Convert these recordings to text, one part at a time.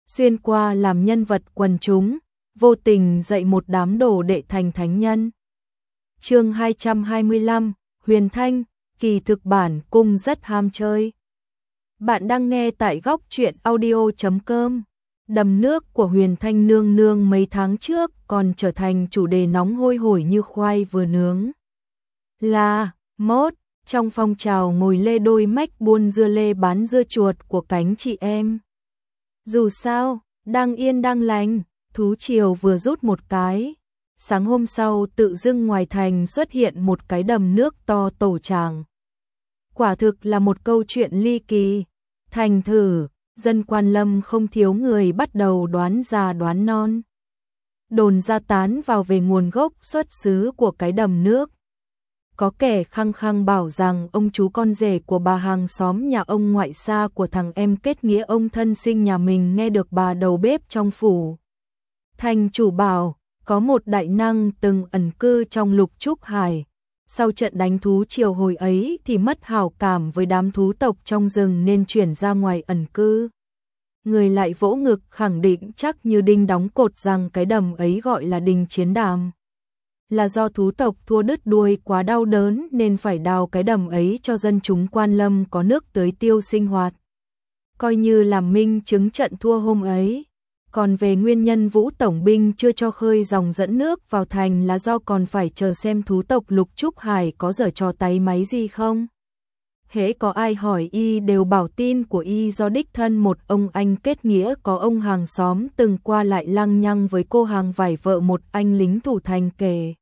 xuyên qua làm nhân vật quần chúng, vô tình dạy một đám đồ đệ thành thánh nhân. Chương 225, Huyền Thanh, kỳ thực bản cung rất ham chơi. Bạn đang nghe tại góc truyện audio.com. Đầm nước của Huyền Thanh nương nương mấy tháng trước còn trở thành chủ đề nóng hôi hổi như khoai vừa nướng. Là, mốt, trong phong trào ngồi lê đôi mách buôn dưa lê bán dưa chuột của cánh chị em. Dù sao, đang yên đang lành, thú triều vừa rút một cái. Sáng hôm sau tự dưng ngoài thành xuất hiện một cái đầm nước to tổ tràng. Quả thực là một câu chuyện ly kỳ. Thành thử, dân Quan Lâm không thiếu người bắt đầu đoán già đoán non. Đồn ra tán vào về nguồn gốc xuất xứ của cái đầm nước. Có kẻ khăng khăng bảo rằng ông chú con rể của bà hàng xóm nhà ông ngoại xa của thằng em kết nghĩa ông thân sinh nhà mình nghe được bà đầu bếp trong phủ. Thành chủ bảo, có một đại năng từng ẩn cư trong Lục Trúc Hải. Sau trận đánh thú triều hồi ấy thì mất hảo cảm với đám thú tộc trong rừng nên chuyển ra ngoài ẩn cư. Người lại vỗ ngực khẳng định chắc như đinh đóng cột rằng cái đầm ấy gọi là đình chiến đàm. Là do thú tộc thua đứt đuôi quá đau đớn nên phải đào cái đầm ấy cho dân chúng Quan Lâm có nước tưới tiêu sinh hoạt. Coi như làm minh chứng trận thua hôm ấy. Còn về nguyên nhân Vũ Tổng binh chưa cho khơi dòng dẫn nước vào thành là do còn phải chờ xem thú tộc Lục Trúc Hải có giở trò tay máy gì không. Hễ có ai hỏi y đều bảo tin của y do đích thân một ông anh kết nghĩa có ông hàng xóm từng qua lại lăng nhăng với cô hàng vải vợ một anh lính thủ thành kể.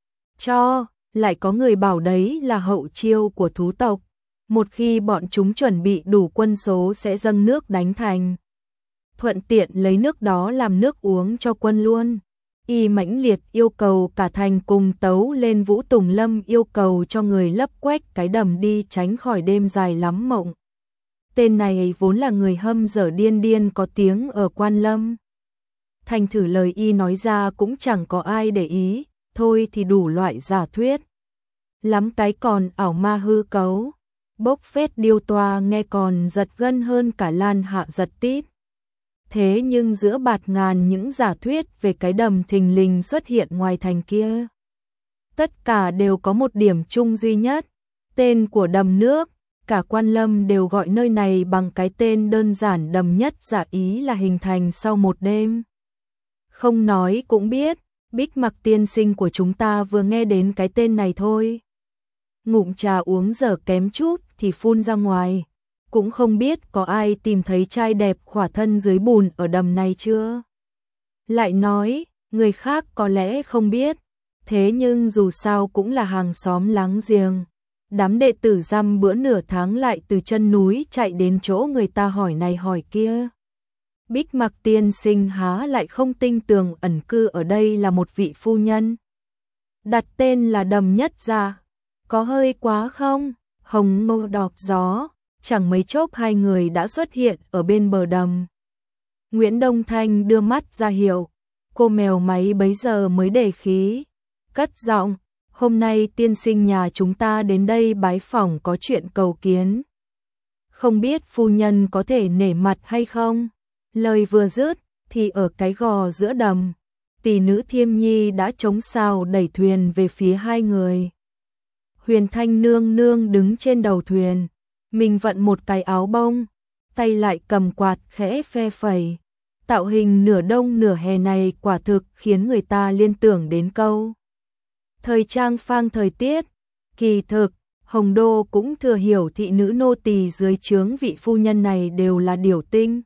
Cho, lại có người bảo đấy là hậu chiêu của thú tộc. Một khi bọn chúng chuẩn bị đủ quân số sẽ dâng nước đánh thành. Thuận tiện lấy nước đó làm nước uống cho quân luôn. Y mãnh liệt yêu cầu cả thành cùng tấu lên Vũ Tùng Lâm yêu cầu cho người lấp quách cái đầm đi tránh khỏi đêm dài lắm mộng. Tên này vốn là người hâm dở điên điên có tiếng ở Quan Lâm. Thành thử lời y nói ra cũng chẳng có ai để ý, thôi thì đủ loại giả thuyết. Lắm cái còn ảo ma hư cấu, bốc phét điêu toa nghe còn giật gân hơn cả Lan Hạ giật tít. Thế nhưng giữa bạt ngàn những giả thuyết về cái đầm thình lình xuất hiện ngoài thành kia, tất cả đều có một điểm chung duy nhất, tên của đầm nước. Cả Quan Lâm đều gọi nơi này bằng cái tên đơn giản đầm nhất, giả ý là hình thành sau một đêm. Không nói cũng biết, Bích Mặc tiên sinh của chúng ta vừa nghe đến cái tên này thôi. Ngụm trà uống dở kém chút thì phun ra ngoài. Cũng không biết có ai tìm thấy trai đẹp khỏa thân dưới bùn ở đầm này chưa. Lại nói, người khác có lẽ không biết, thế nhưng dù sao cũng là hàng xóm láng giềng. Đám đệ tử dăm bữa nửa tháng lại từ chân núi chạy đến chỗ người ta hỏi này hỏi kia. Bích Mặc tiên sinh há lại không tin tưởng ẩn cư ở đây là một vị phu nhân. Đặt tên là đầm nhất ra, có hơi quá không? Hồng ngô đọt gió. Chẳng mấy chốc hai người đã xuất hiện ở bên bờ đầm. Nguyễn Đông Thanh đưa mắt ra hiệu, cô mèo máy bấy giờ mới để khí, cất giọng, hôm nay tiên sinh nhà chúng ta đến đây bái phỏng có chuyện cầu kiến. Không biết phu nhân có thể nể mặt hay không? Lời vừa dứt thì ở cái gò giữa đầm, tỷ nữ Thiêm Nhi đã chống sào đẩy thuyền về phía hai người. Huyền Thanh nương nương đứng trên đầu thuyền. Mình vận một cái áo bông, tay lại cầm quạt khẽ phe phẩy. Tạo hình nửa đông nửa hè này quả thực khiến người ta liên tưởng đến câu thời trang phang thời tiết. Kỳ thực, Hồng Đô cũng thừa hiểu thị nữ nô tỳ dưới trướng vị phu nhân này đều là điểu tinh.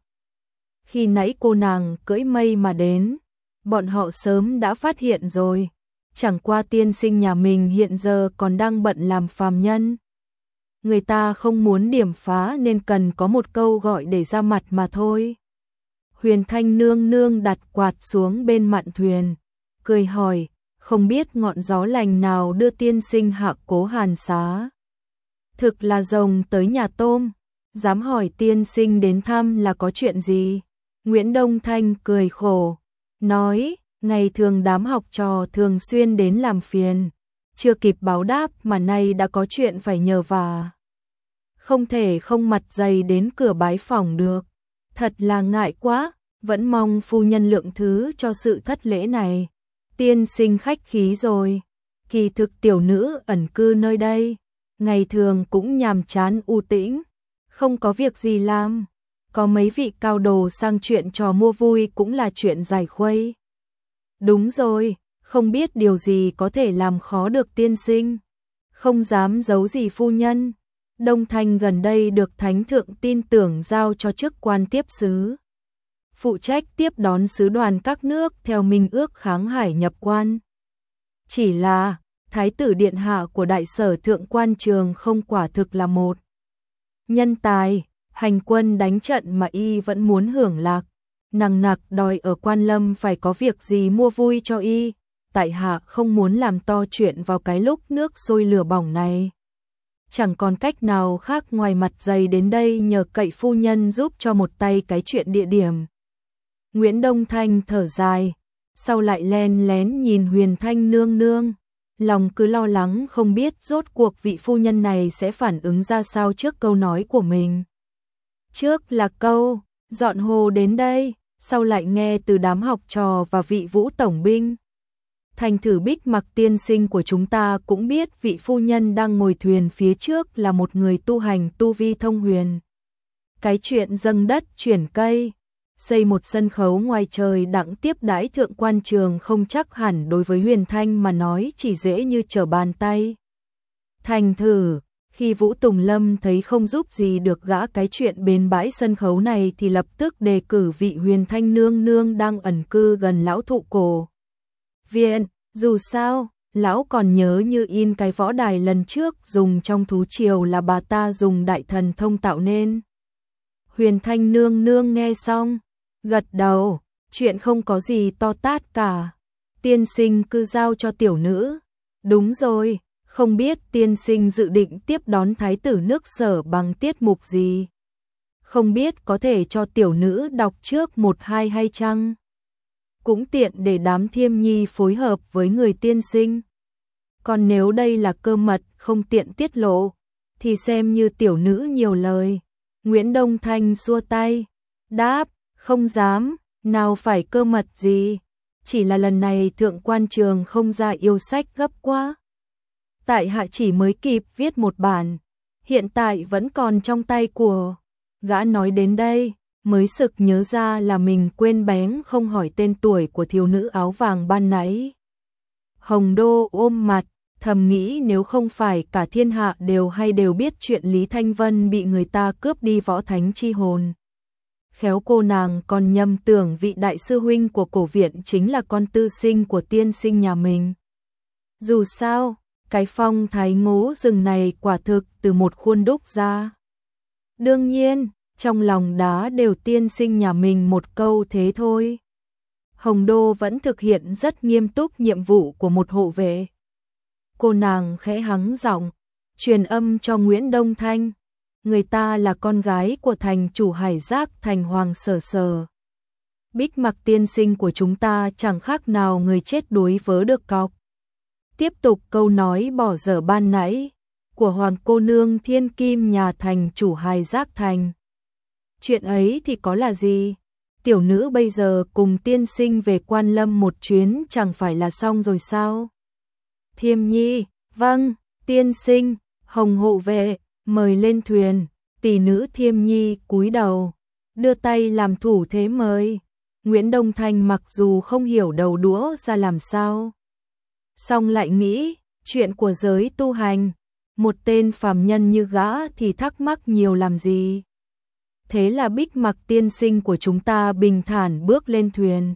Khi nãy cô nàng cưỡi mây mà đến, bọn họ sớm đã phát hiện rồi. Chẳng qua tiên sinh nhà mình hiện giờ còn đang bận làm phàm nhân. Người ta không muốn điểm phá nên cần có một câu gọi để ra mặt mà thôi. Huyền Thanh nương nương đặt quạt xuống bên mạn thuyền, cười hỏi, không biết ngọn gió lành nào đưa tiên sinh hạ cố hàn xá. Thực là rồng tới nhà tôm, dám hỏi tiên sinh đến thăm là có chuyện gì? Nguyễn Đông Thanh cười khổ, nói, ngày thường đám học trò thường xuyên đến làm phiền. Chưa kịp báo đáp mà nay đã có chuyện phải nhờ vả. Không thể không mặt dày đến cửa bái phỏng được. Thật là ngại quá, Vẫn mong phu nhân lượng thứ cho sự thất lễ này. Tiên sinh khách khí rồi. Kỳ thực tiểu nữ ẩn cư nơi đây, ngày thường cũng nhàm chán u tĩnh, không có việc gì làm. Có mấy vị cao đồ sang chuyện trò mua vui cũng là chuyện giải khuây. Đúng rồi, không biết điều gì có thể làm khó được tiên sinh. Không dám giấu gì phu nhân. Đông Thanh gần đây được Thánh Thượng tin tưởng giao cho chức quan tiếp sứ. Phụ trách tiếp đón sứ đoàn các nước theo minh ước kháng hải nhập quan. Chỉ là, Thái tử Điện Hạ của Đại Sở Thượng Quan Trường không quả thực là một nhân tài, hành quân đánh trận mà y vẫn muốn hưởng lạc. Nằng nặc đòi ở Quan Lâm phải có việc gì mua vui cho y. Tại hạ không muốn làm to chuyện vào cái lúc nước sôi lửa bỏng này. Chẳng còn cách nào khác ngoài mặt dày đến đây nhờ cậy phu nhân giúp cho một tay cái chuyện địa điểm. Nguyễn Đông Thanh thở dài, sau lại len lén nhìn Huyền Thanh nương nương, lòng cứ lo lắng không biết rốt cuộc vị phu nhân này sẽ phản ứng ra sao trước câu nói của mình. Trước là câu, dọn hồ đến đây, sau lại nghe từ đám học trò và vị Vũ tổng binh. Thành thử Bích Mặc tiên sinh của chúng ta cũng biết vị phu nhân đang ngồi thuyền phía trước là một người tu hành tu vi thông huyền. Cái chuyện dâng đất chuyển cây, xây một sân khấu ngoài trời đặng tiếp đãi Thượng Quan Trường không chắc hẳn đối với Huyền Thanh mà nói chỉ dễ như trở bàn tay. Thành thử, khi Vũ Tùng Lâm thấy không giúp gì được gã cái chuyện bến bãi sân khấu này thì lập tức đề cử vị Huyền Thanh nương nương đang ẩn cư gần lão thụ cổ viện. Dù sao, lão còn nhớ như in cái võ đài lần trước dùng trong thú triều là bà ta dùng đại thần thông tạo nên. Huyền Thanh nương nương nghe xong, gật đầu, chuyện không có gì to tát cả. Tiên sinh cứ giao cho tiểu nữ. Đúng rồi, không biết tiên sinh dự định tiếp đón thái tử nước Sở bằng tiết mục gì. Không biết có thể cho tiểu nữ đọc trước một hai hay chăng? Cũng tiện để đám Thiêm Nhi phối hợp với người tiên sinh. Còn nếu đây là cơ mật không tiện tiết lộ, thì xem như tiểu nữ nhiều lời. Nguyễn Đông Thanh xua tay, đáp, không dám, nào phải cơ mật gì. Chỉ là lần này Thượng Quan Trường không ra yêu sách gấp quá. Tại hạ chỉ mới kịp viết một bản, hiện tại vẫn còn trong tay của. Gã nói đến đây, mới sực nhớ ra là mình quên bén không hỏi tên tuổi của thiếu nữ áo vàng ban nãy. Hồng Đô ôm mặt, thầm nghĩ nếu không phải cả thiên hạ đều biết chuyện Lý Thanh Vân bị người ta cướp đi võ thánh chi hồn. Khéo cô nàng còn nhầm tưởng vị đại sư huynh của cổ viện chính là con tư sinh của tiên sinh nhà mình. Dù sao, cái phong thái ngố rừng này quả thực từ một khuôn đúc ra. Đương nhiên, trong lòng đá đều tiên sinh nhà mình một câu thế thôi. Hồng Đô vẫn thực hiện rất nghiêm túc nhiệm vụ của một hộ vệ. Cô nàng khẽ hắng giọng, truyền âm cho Nguyễn Đông Thanh. Người ta là con gái của thành chủ Hải Giác thành Hoàng Sở Sở. Bích Mặc tiên sinh của chúng ta chẳng khác nào người chết đuối vớ được cọc. Tiếp tục câu nói bỏ dở ban nãy của Hoàng cô nương Thiên Kim nhà thành chủ Hải Giác thành. Chuyện ấy thì có là gì? Tiểu nữ bây giờ cùng tiên sinh về Quan Lâm một chuyến chẳng phải là xong rồi sao? Thiêm Nhi, vâng, tiên sinh, Hồng hộ vệ, mời lên thuyền. Tỷ nữ Thiêm Nhi cúi đầu, đưa tay làm thủ thế mời. Nguyễn Đông Thanh mặc dù không hiểu đầu đũa ra làm sao, song lại nghĩ, chuyện của giới tu hành, một tên phàm nhân như gã thì thắc mắc nhiều làm gì. Thế là Bích Mặc tiên sinh của chúng ta bình thản bước lên thuyền,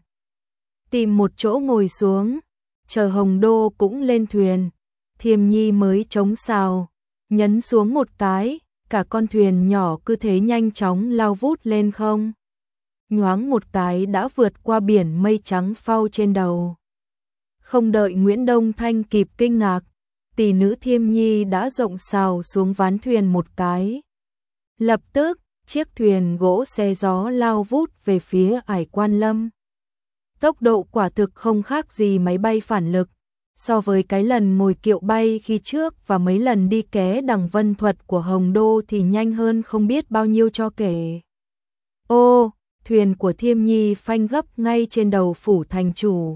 tìm một chỗ ngồi xuống, chờ Hồng Đô cũng lên thuyền. Thiêm Nhi mới chống sào, nhấn xuống một cái, cả con thuyền nhỏ cứ thế nhanh chóng lao vút lên không. Nhoáng một cái đã vượt qua biển mây trắng phau trên đầu. Không đợi Nguyễn Đông Thanh kịp kinh ngạc, tỷ nữ Thiêm Nhi đã rộng sào xuống ván thuyền một cái. Lập tức, chiếc thuyền gỗ xe gió lao vút về phía ải Quan Lâm. Tốc độ quả thực không khác gì máy bay phản lực, so với cái lần ngồi kiệu bay khi trước và mấy lần đi ké đằng vân thuật của Hồng Đô thì nhanh hơn không biết bao nhiêu cho kể. Ô, thuyền của Thiêm Nhi phanh gấp ngay trên đầu phủ thành chủ.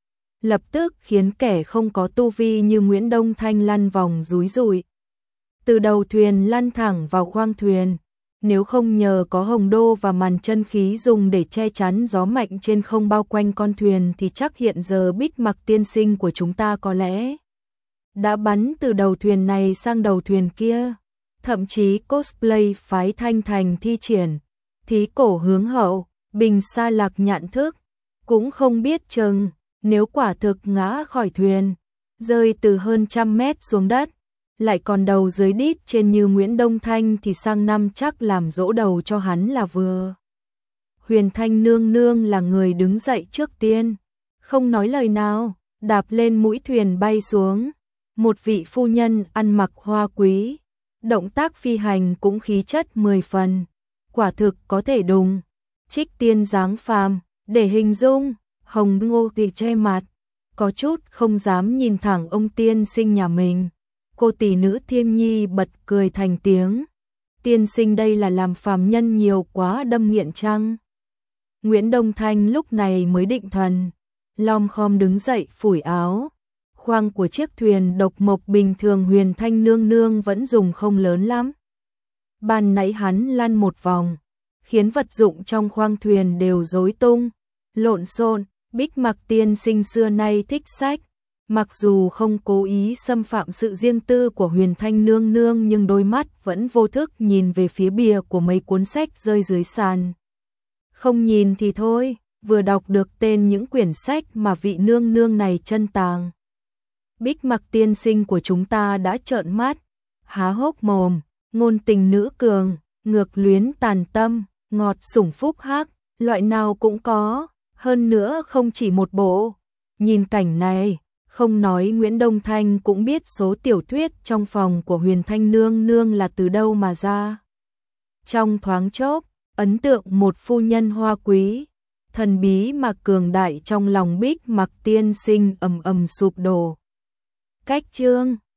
Lập tức khiến kẻ không có tu vi như Nguyễn Đông Thanh lăn vòng rúi rụi. Từ đầu thuyền lăn thẳng vào khoang thuyền. Nếu không nhờ có hồng đô và màn chân khí dùng để che chắn gió mạnh trên không bao quanh con thuyền thì chắc hiện giờ Bích Mặc tiên sinh của chúng ta có lẽ đã bắn từ đầu thuyền này sang đầu thuyền kia. Thậm chí cosplay phái Thanh Thành thi triển thí cổ hướng hậu, bình sa lạc nhạn thức, cũng không biết chừng nếu quả thực ngã khỏi thuyền, rơi từ hơn 100 mét xuống đất, lại còn đầu dưới đít trên như Nguyễn Đông Thanh thì sang năm chắc làm dỗ đầu cho hắn là vừa. Huyền Thanh nương nương là người đứng dậy trước tiên, không nói lời nào, đạp lên mũi thuyền bay xuống. Một vị phu nhân ăn mặc hoa quý, động tác phi hành cũng khí chất 10 phần, quả thực có thể đùng trích tiên dáng phàm để hình dung. Hồng Ngô thì che mặt, có chút không dám nhìn thẳng ông tiên sinh nhà mình. Cô tỷ nữ Thiêm Nhi bật cười thành tiếng. Tiên sinh đây là làm phàm nhân nhiều quá đâm nghiện chăng? Nguyễn Đông Thanh lúc này mới định thần, lom khom đứng dậy phủi áo. Khoang của chiếc thuyền độc mộc bình thường Huyền Thanh nương nương vẫn dùng không lớn lắm. Ban nãy hắn lăn một vòng, khiến vật dụng trong khoang thuyền đều rối tung, lộn xộn. Bích Mặc tiên sinh xưa nay thích sách, mặc dù không cố ý xâm phạm sự riêng tư của Huyền Thanh nương nương nhưng đôi mắt vẫn vô thức nhìn về phía bìa của mấy cuốn sách rơi dưới sàn. Không nhìn thì thôi, vừa đọc được tên những quyển sách mà vị nương nương này chân tàng. Bích Mặc tiên sinh của chúng ta đã trợn mắt, há hốc mồm, ngôn tình nữ cường, ngược luyến tàn tâm, ngọt sủng phúc hắc, loại nào cũng có. Hơn nữa không chỉ một bộ. Nhìn cảnh này, không nói Nguyễn Đông Thanh cũng biết số tiểu thuyết trong phòng của Huyền Thanh nương nương là từ đâu mà ra. Trong thoáng chốc, ấn tượng một phu nhân hoa quý, thần bí mà cường đại trong lòng Bích Mặc tiên sinh ầm ầm sụp đổ. Cách chương